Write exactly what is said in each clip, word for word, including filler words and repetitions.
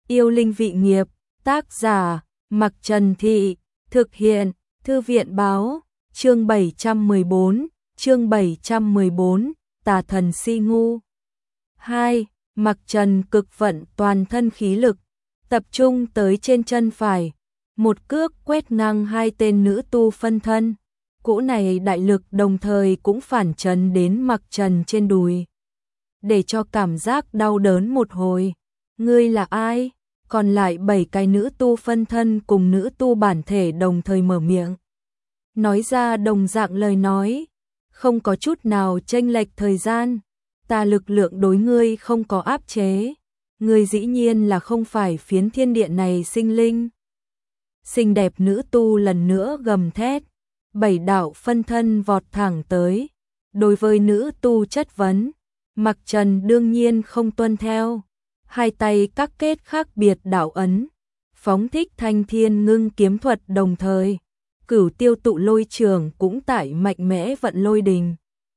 Yêu linh vị nghiệp, tác giả, Mặc Trần Thị, thực hiện, Thư viện báo, chương bảy trăm mười bốn, chương bảy trăm mười bốn, Tà thần si ngu. hai. Mặc Trần cực vận toàn thân khí lực, tập trung tới trên chân phải, một cước quét ngang hai tên nữ tu phân thân. Cỗ này đại lực đồng thời cũng phản chấn đến Mặc Trần trên đùi, để cho cảm giác đau đớn một hồi. Ngươi là ai? Còn lại bảy cái nữ tu phân thân cùng nữ tu bản thể đồng thời mở miệng, nói ra đồng dạng lời nói, không có chút nào chênh lệch thời gian. Ta lực lượng đối ngươi không có áp chế, ngươi dĩ nhiên là không phải phiến thiên địa này sinh linh. Xinh đẹp nữ tu lần nữa gầm thét, bảy đạo phân thân vọt thẳng tới. Đối với nữ tu chất vấn, Mặc Trần đương nhiên không tuân theo, hai tay các kết khác biệt đạo ấn, phóng thích thanh thiên ngưng kiếm thuật, đồng thời Cửu Tiêu tụ lôi trường cũng tại mạnh mẽ vận lôi đình.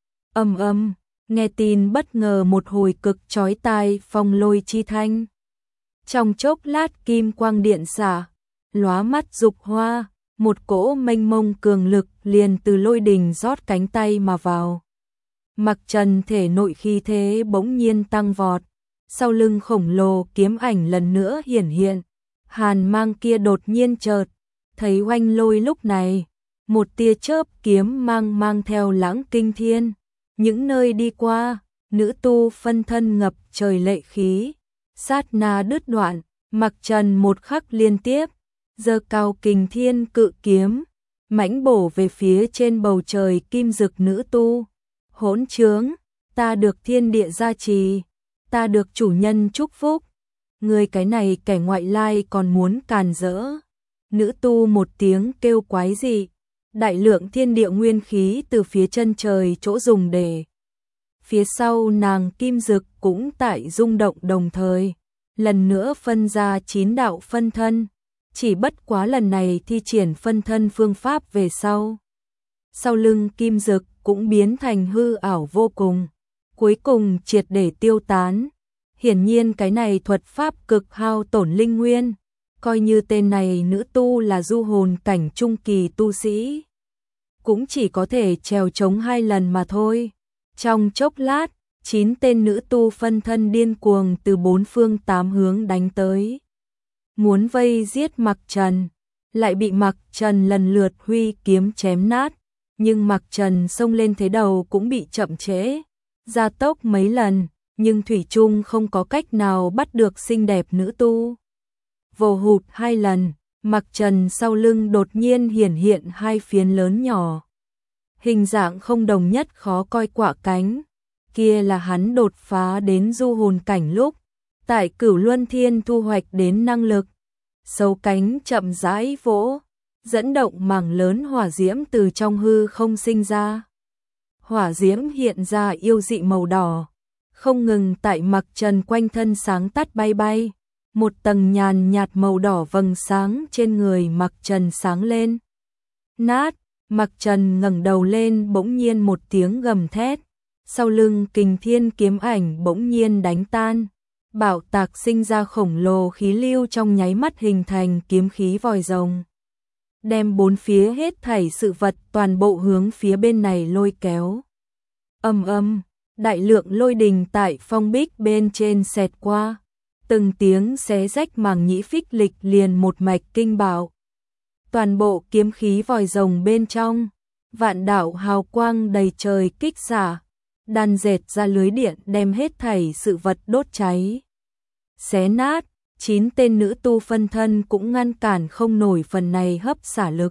Âm âm, nghe tin bất ngờ một hồi cực chói tai phong lôi chi thanh. Trong chốc lát kim quang điện xả, lóa mắt dục hoa, một cỗ mênh mông cường lực liền từ lôi đình rót cánh tay mà vào. Mặc Trần thể nội khí thế bỗng nhiên tăng vọt, sau lưng khổng lồ kiếm ảnh lần nữa hiển hiện, hàn mang kia đột nhiên chợt thấy oanh lôi. Lúc này một tia chớp kiếm mang mang theo lãng kinh thiên, những nơi đi qua, nữ tu phân thân ngập trời lệ khí, sát na đứt đoạn. Mặc Trần một khắc liên tiếp giơ cao kình thiên cự kiếm, mãnh bổ về phía trên bầu trời kim dực nữ tu. Hỗn trướng, ta được thiên địa gia trì, ta được chủ nhân chúc phúc, người cái này kẻ ngoại lai còn muốn càn rỡ. Nữ tu một tiếng kêu quái dị, đại lượng thiên địa nguyên khí từ phía chân trời chỗ dùng để. Phía sau nàng kim dực cũng tại rung động, đồng thời lần nữa phân ra chín đạo phân thân, chỉ bất quá lần này thi triển phân thân phương pháp về sau. Sau lưng kim dực cũng biến thành hư ảo vô cùng, cuối cùng triệt để tiêu tán. Hiển nhiên cái này thuật pháp cực hao tổn linh nguyên, coi như tên này nữ tu là du hồn cảnh trung kỳ tu sĩ, cũng chỉ có thể trèo chống hai lần mà thôi. Trong chốc lát, chín tên nữ tu phân thân điên cuồng từ bốn phương tám hướng đánh tới, muốn vây giết Mặc Trần, lại bị Mặc Trần lần lượt huy kiếm chém nát. Nhưng Mặc Trần xông lên thế đầu cũng bị chậm trễ, gia tốc mấy lần, nhưng thủy chung không có cách nào bắt được xinh đẹp nữ tu. Vồ hụt hai lần, Mặc Trần sau lưng đột nhiên hiển hiện hai phiến lớn nhỏ, hình dạng không đồng nhất khó coi quả cánh. Kia là hắn đột phá đến du hồn cảnh lúc tại Cửu Luân Thiên thu hoạch đến năng lực. Sâu cánh chậm rãi vỗ, dẫn động mảng lớn hỏa diễm từ trong hư không sinh ra. Hỏa diễm hiện ra yêu dị màu đỏ, không ngừng tại Mặc Trần quanh thân sáng tắt bay bay. Một tầng nhàn nhạt màu đỏ vầng sáng trên người Mặc Trần sáng lên. Nát, Mặc Trần ngẩng đầu lên, bỗng nhiên một tiếng gầm thét, sau lưng kình thiên kiếm ảnh bỗng nhiên đánh tan. Bạo tạc sinh ra khổng lồ khí lưu, trong nháy mắt hình thành kiếm khí vòi rồng, đem bốn phía hết thảy sự vật toàn bộ hướng phía bên này lôi kéo. Âm âm, đại lượng lôi đình tại phong bích bên trên xẹt qua, từng tiếng xé rách màng nhĩ phích lịch liền một mạch kinh bạo. Toàn bộ kiếm khí vòi rồng bên trong, vạn đạo hào quang đầy trời kích xả, đan dệt ra lưới điện đem hết thảy sự vật đốt cháy, xé nát. Chín tên nữ tu phân thân cũng ngăn cản không nổi phần này hấp xả lực.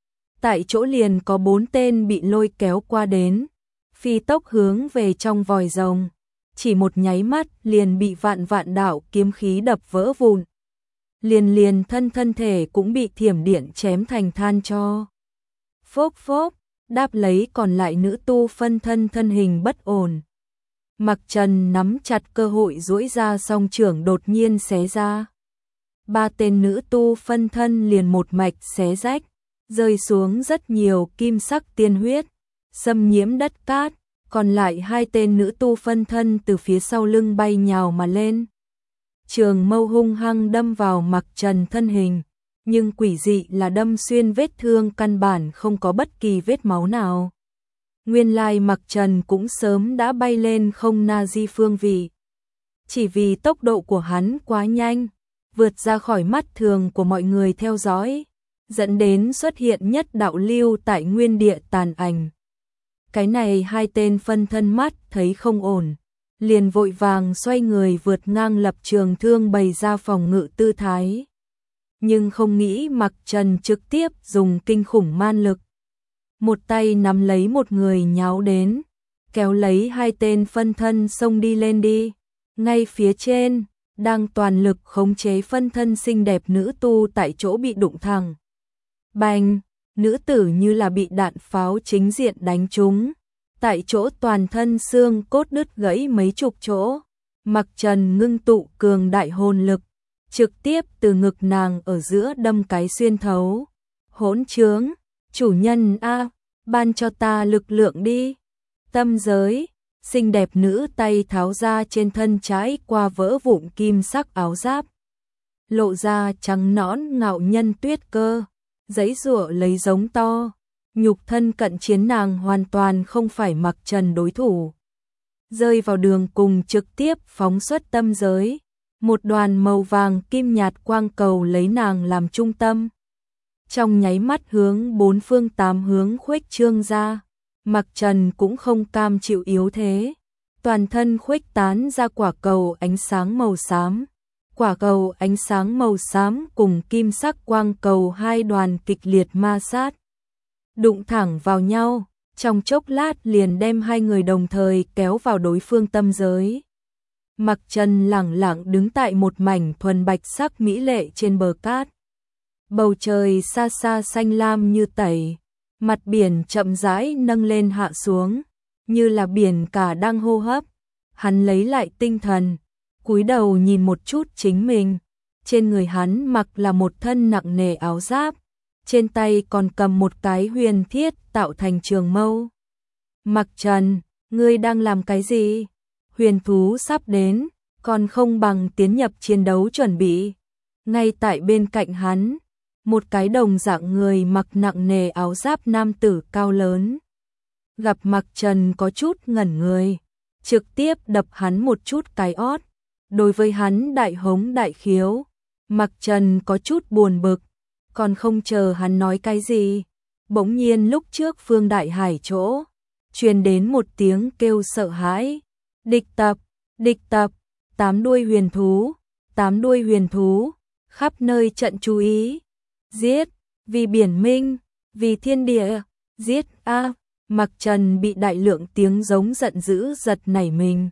Tại chỗ liền có bốn tên bị lôi kéo qua đến, phi tốc hướng về trong vòi rồng, chỉ một nháy mắt liền bị vạn vạn đạo kiếm khí đập vỡ vụn. Liền liền thân thân thể cũng bị thiểm điện chém thành than tro. Phốc phốc, đáp lấy còn lại nữ tu phân thân thân hình bất ổn. Mặc Trần nắm chặt cơ hội duỗi ra song trưởng đột nhiên xé ra. Ba tên nữ tu phân thân liền một mạch xé rách, rơi xuống rất nhiều kim sắc tiên huyết, xâm nhiễm đất cát. Còn lại hai tên nữ tu phân thân từ phía sau lưng bay nhào mà lên, trường mâu hung hăng đâm vào Mặc Trần thân hình, nhưng quỷ dị là đâm xuyên vết thương căn bản không có bất kỳ vết máu nào. Nguyên lai Mặc Trần cũng sớm đã bay lên không na di phương vị. Chỉ vì tốc độ của hắn quá nhanh, vượt ra khỏi mắt thường của mọi người theo dõi, dẫn đến xuất hiện nhất đạo lưu tại nguyên địa tàn ảnh. Cái này hai tên phân thân mắt thấy không ổn, liền vội vàng xoay người vượt ngang lập trường thương bày ra phòng ngự tư thái. Nhưng không nghĩ Mặc Trần trực tiếp dùng kinh khủng man lực. Một tay nắm lấy một người nháo đến, kéo lấy hai tên phân thân xông đi lên đi. Ngay phía trên, đang toàn lực khống chế phân thân xinh đẹp nữ tu tại chỗ bị đụng thẳng. Bành, nữ tử như là bị đạn pháo chính diện đánh trúng. Tại chỗ toàn thân xương cốt đứt gãy mấy chục chỗ. Mặc Trần ngưng tụ cường đại hồn lực, trực tiếp từ ngực nàng ở giữa đâm cái xuyên thấu. Hỗn trướng, chủ nhân a, ban cho ta lực lượng đi. Tâm giới, xinh đẹp nữ tay tháo ra trên thân trái qua vỡ vụn kim sắc áo giáp. Lộ ra trắng nõn ngạo nhân tuyết cơ, giãy giụa lấy giống to. Nhục thân cận chiến nàng hoàn toàn không phải Mặc Trần đối thủ. Rơi vào đường cùng trực tiếp phóng xuất tâm giới. Một đoàn màu vàng kim nhạt quang cầu lấy nàng làm trung tâm. Trong nháy mắt hướng bốn phương tám hướng khuếch trương ra. Mặc Trần cũng không cam chịu yếu thế. Toàn thân khuếch tán ra quả cầu ánh sáng màu xám. Quả cầu ánh sáng màu xám cùng kim sắc quang cầu hai đoàn kịch liệt ma sát. Đụng thẳng vào nhau, trong chốc lát liền đem hai người đồng thời kéo vào đối phương tâm giới. Mặc Trần lẳng lặng đứng tại một mảnh thuần bạch sắc mỹ lệ trên bờ cát. Bầu trời xa xa xanh lam như tẩy, mặt biển chậm rãi nâng lên hạ xuống, như là biển cả đang hô hấp. Hắn lấy lại tinh thần, cúi đầu nhìn một chút chính mình. Trên người hắn mặc là một thân nặng nề áo giáp, trên tay còn cầm một cái huyền thiết tạo thành trường mâu. Mặc Trần, ngươi đang làm cái gì? Huyền thú sắp đến, còn không bằng tiến nhập chiến đấu chuẩn bị. Ngay tại bên cạnh hắn, một cái đồng dạng người mặc nặng nề áo giáp nam tử cao lớn. Gặp Mặc Trần có chút ngẩn người, trực tiếp đập hắn một chút cái ót. Đối với hắn đại hống đại khiếu, Mặc Trần có chút buồn bực, còn không chờ hắn nói cái gì. Bỗng nhiên lúc trước Phương Đại Hải chỗ, truyền đến một tiếng kêu sợ hãi. Địch tập, địch tập, tám đuôi huyền thú, tám đuôi huyền thú, khắp nơi trận chú ý. Giết, vì biển minh, vì thiên địa, giết a. Mặc Trần bị đại lượng tiếng giống giận dữ giật nảy mình.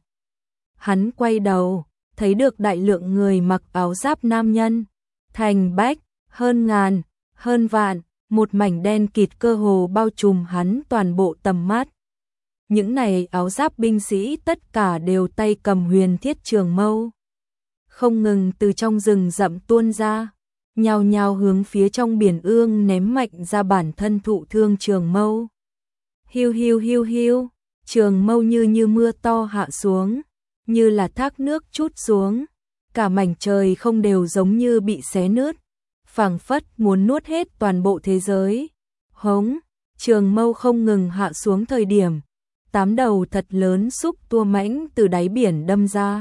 Hắn quay đầu, thấy được đại lượng người mặc áo giáp nam nhân, thành bách, hơn ngàn, hơn vạn, một mảnh đen kịt cơ hồ bao trùm hắn toàn bộ tầm mắt. Những này áo giáp binh sĩ tất cả đều tay cầm huyền thiết trường mâu, không ngừng từ trong rừng rậm tuôn ra, nhào nhào hướng phía trong biển ương ném mạnh ra bản thân thụ thương trường mâu. Hiu hiu hiu hiu, trường mâu như như mưa to hạ xuống, như là thác nước trút xuống, cả mảnh trời không đều giống như bị xé nứt, phảng phất muốn nuốt hết toàn bộ thế giới. Hống, trường mâu không ngừng hạ xuống thời điểm, tám đầu thật lớn xúc tua mãnh từ đáy biển đâm ra,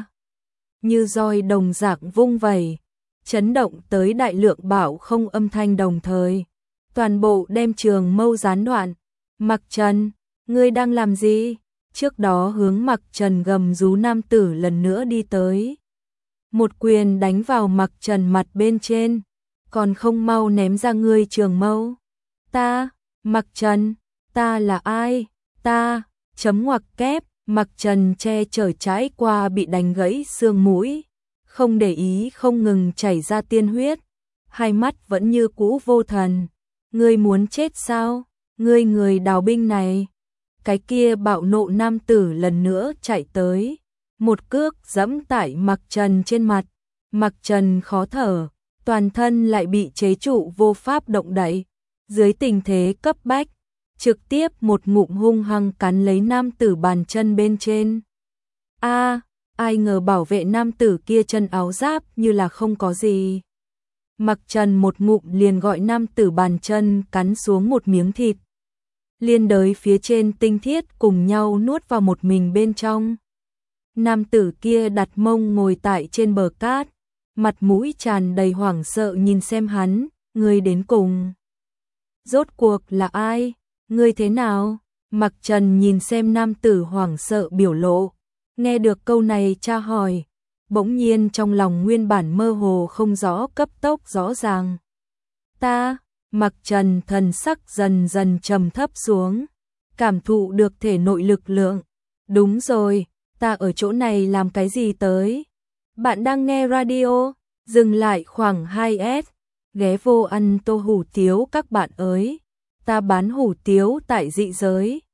như roi đồng dạng vung vẩy, chấn động tới đại lượng bảo không âm thanh đồng thời, toàn bộ đem trường mâu gián đoạn. Mặc Trần, ngươi đang làm gì? Trước đó hướng Mặc Trần gầm rú nam tử lần nữa đi tới, một quyền đánh vào Mặc Trần mặt bên trên, còn không mau ném ra ngươi trường mâu. Ta, Mặc Trần, ta là ai? Ta, chấm ngoặc kép. Mặc Trần che chở trái qua bị đánh gãy xương mũi, không để ý không ngừng chảy ra tiên huyết, hai mắt vẫn như cũ vô thần. Ngươi muốn chết sao? Ngươi người đào binh này. Cái kia bạo nộ nam tử lần nữa chạy tới, một cước giẫm tại Mặc Trần trên mặt. Mặc Trần khó thở, toàn thân lại bị chế trụ vô pháp động đậy. Dưới tình thế cấp bách, trực tiếp một ngụm hung hăng cắn lấy nam tử bàn chân bên trên. A, ai ngờ bảo vệ nam tử kia chân áo giáp như là không có gì. Mặc Trần một ngụm liền gọi nam tử bàn chân cắn xuống một miếng thịt. Liên đới phía trên tinh thiết cùng nhau nuốt vào một mình bên trong. Nam tử kia đặt mông ngồi tại trên bờ cát, mặt mũi tràn đầy hoảng sợ nhìn xem hắn, ngươi đến cùng. Rốt cuộc là ai? Ngươi thế nào? Mặc Trần nhìn xem nam tử hoảng sợ biểu lộ. Nghe được câu này tra hỏi, bỗng nhiên trong lòng nguyên bản mơ hồ không rõ cấp tốc rõ ràng. Ta, Mặc Trần thần sắc dần dần trầm thấp xuống, cảm thụ được thể nội lực lượng. Đúng rồi, ta ở chỗ này làm cái gì tới? Bạn đang nghe radio, dừng lại khoảng hai S, ghé vô ăn tô hủ tiếu các bạn ơi. Ta bán hủ tiếu tại dị giới.